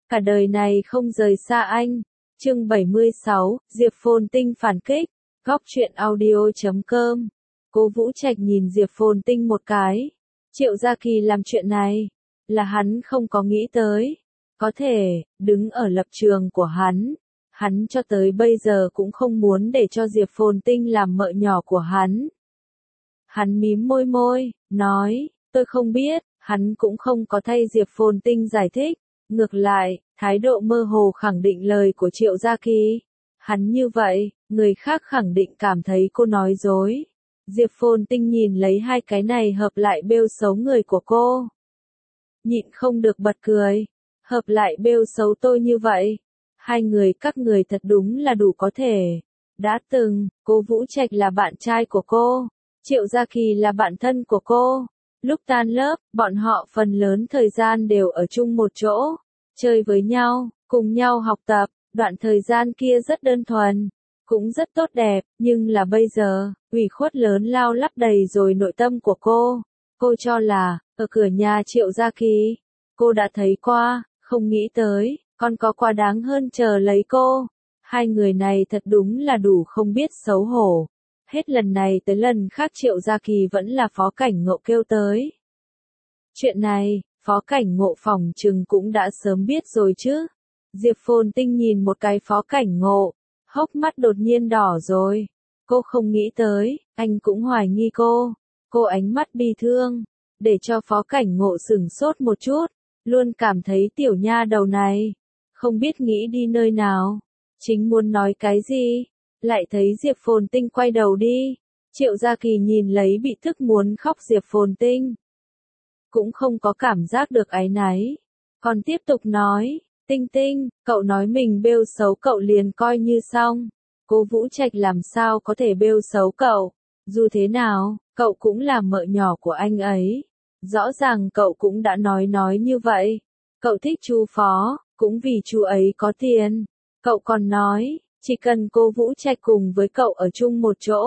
cả đời này không rời xa anh. Chương 76, Diệp Phồn Tinh phản kích. Góc truyện audio.com. Cố Vũ Trạch nhìn Diệp Phồn Tinh một cái. Triệu Gia Kỳ làm chuyện này, là hắn không có nghĩ tới. Có thể, đứng ở lập trường của hắn cho tới bây giờ cũng không muốn để cho Diệp Phồn Tinh làm mợ nhỏ của hắn. Hắn mím môi, nói, tôi không biết, hắn cũng không có thay Diệp Phồn Tinh giải thích. Ngược lại, thái độ mơ hồ khẳng định lời của Triệu Gia Kỳ. Hắn như vậy, người khác khẳng định cảm thấy cô nói dối. Diệp Phồn Tinh nhìn lấy hai cái này hợp lại bêu xấu người của cô. Nhịn không được bật cười. Hợp lại bêu xấu tôi như vậy. Hai người các người thật đúng là đủ có thể. Đã từng, Cố Vũ Trạch là bạn trai của cô. Triệu Gia Kỳ là bạn thân của cô. Lúc tan lớp, bọn họ phần lớn thời gian đều ở chung một chỗ. Chơi với nhau, cùng nhau học tập. Đoạn thời gian kia rất đơn thuần. Cũng rất tốt đẹp, nhưng là bây giờ, ủy khuất lớn lao lắp đầy rồi nội tâm của cô. Cô cho là, ở cửa nhà Triệu Gia Kỳ, cô đã thấy qua, không nghĩ tới, còn có quá đáng hơn chờ lấy cô. Hai người này thật đúng là đủ không biết xấu hổ. Hết lần này tới lần khác Triệu Gia Kỳ vẫn là Phó Cảnh Ngộ kêu tới. Chuyện này, Phó Cảnh Ngộ phòng chừng cũng đã sớm biết rồi chứ. Diệp Phồn Tinh nhìn một cái Phó Cảnh Ngộ, hốc mắt đột nhiên đỏ rồi. Cô không nghĩ tới, anh cũng hoài nghi cô. Cô ánh mắt bi thương, để cho Phó Cảnh Ngộ sửng sốt một chút. Luôn cảm thấy tiểu nha đầu này, không biết nghĩ đi nơi nào. Chính muốn nói cái gì, lại thấy Diệp Phồn Tinh quay đầu đi. Triệu Gia Kỳ nhìn lấy bị thức muốn khóc Diệp Phồn Tinh. Cũng không có cảm giác được áy náy. Còn tiếp tục nói, Tinh Tinh, cậu nói mình bêu xấu cậu liền coi như xong. Cố Vũ Trạch làm sao có thể bêu xấu cậu. Dù thế nào, cậu cũng là mợ nhỏ của anh ấy. Rõ ràng cậu cũng đã nói như vậy. Cậu thích chú Phó, cũng vì chú ấy có tiền. Cậu còn nói, chỉ cần Cố Vũ Trạch cùng với cậu ở chung một chỗ,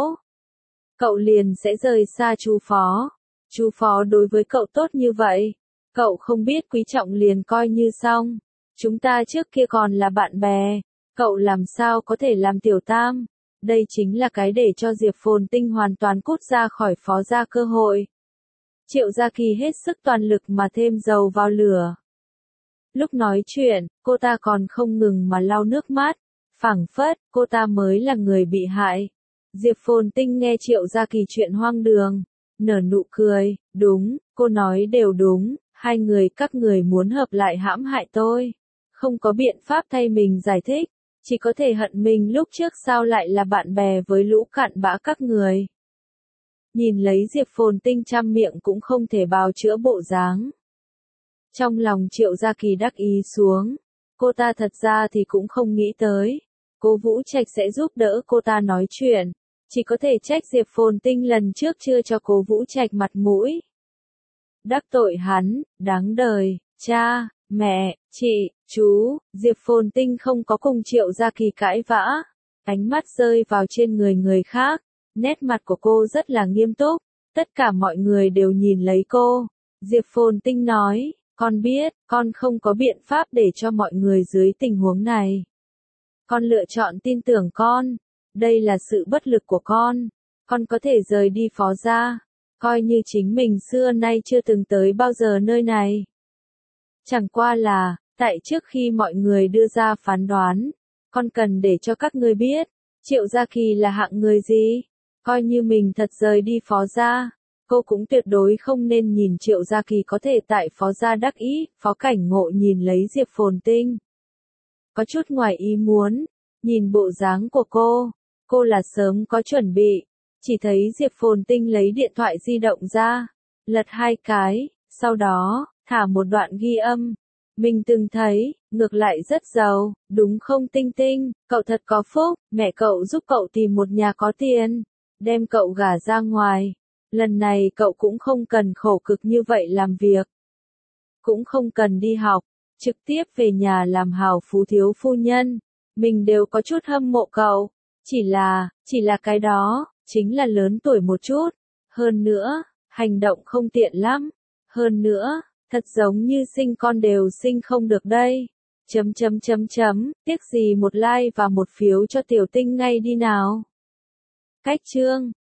cậu liền sẽ rời xa chú Phó. Chú Phó đối với cậu tốt như vậy, cậu không biết quý trọng liền coi như xong. Chúng ta trước kia còn là bạn bè, cậu làm sao có thể làm tiểu tam. Đây chính là cái để cho Diệp Phồn Tinh hoàn toàn cút ra khỏi Phó gia cơ hội. Triệu Gia Kỳ hết sức toàn lực mà thêm dầu vào lửa. Lúc nói chuyện, cô ta còn không ngừng mà lau nước mắt, phảng phất, cô ta mới là người bị hại. Diệp Phồn Tinh nghe Triệu Gia Kỳ chuyện hoang đường, nở nụ cười, đúng, cô nói đều đúng, hai người các người muốn hợp lại hãm hại tôi. Không có biện pháp thay mình giải thích, chỉ có thể hận mình lúc trước sao lại là bạn bè với lũ cặn bã các người. Nhìn lấy Diệp Phồn Tinh trăm miệng cũng không thể bào chữa bộ dáng. Trong lòng Triệu Gia Kỳ đắc ý xuống, cô ta thật ra thì cũng không nghĩ tới. Cố Vũ Trạch sẽ giúp đỡ cô ta nói chuyện, chỉ có thể trách Diệp Phồn Tinh lần trước chưa cho Cố Vũ Trạch mặt mũi. Đắc tội hắn, đáng đời, cha, mẹ, chị, chú, Diệp Phồn Tinh không có cùng Triệu Gia Kỳ cãi vã. Ánh mắt rơi vào trên người khác, nét mặt của cô rất là nghiêm túc, tất cả mọi người đều nhìn lấy cô. Diệp Phồn Tinh nói, con biết, con không có biện pháp để cho mọi người dưới tình huống này. Con lựa chọn tin tưởng con, đây là sự bất lực của con có thể rời đi Phó gia, coi như chính mình xưa nay chưa từng tới bao giờ nơi này. Chẳng qua là, tại trước khi mọi người đưa ra phán đoán, con cần để cho các ngươi biết, Triệu Gia Kỳ là hạng người gì. Coi như mình thật rời đi Phó gia, cô cũng tuyệt đối không nên nhìn Triệu Gia Kỳ có thể tại Phó gia đắc ý. Phó Cảnh Ngộ nhìn lấy Diệp Phồn Tinh, có chút ngoài ý muốn, nhìn bộ dáng của cô là sớm có chuẩn bị. Chỉ thấy Diệp Phồn Tinh lấy điện thoại di động ra, lật hai cái, sau đó, thả một đoạn ghi âm. Mình từng thấy, ngược lại rất giàu, đúng không Tinh Tinh, cậu thật có phúc, mẹ cậu giúp cậu tìm một nhà có tiền, đem cậu gả ra ngoài. Lần này cậu cũng không cần khổ cực như vậy làm việc, cũng không cần đi học, trực tiếp về nhà làm hào phú thiếu phu nhân. Mình đều có chút hâm mộ cậu, chỉ là cái đó, chính là lớn tuổi một chút. Hơn nữa, hành động không tiện lắm. Hơn nữa, thật giống như sinh con đều sinh không được đây. Tiếc gì một like và một phiếu cho Tiểu Tinh ngay đi nào. Cách chương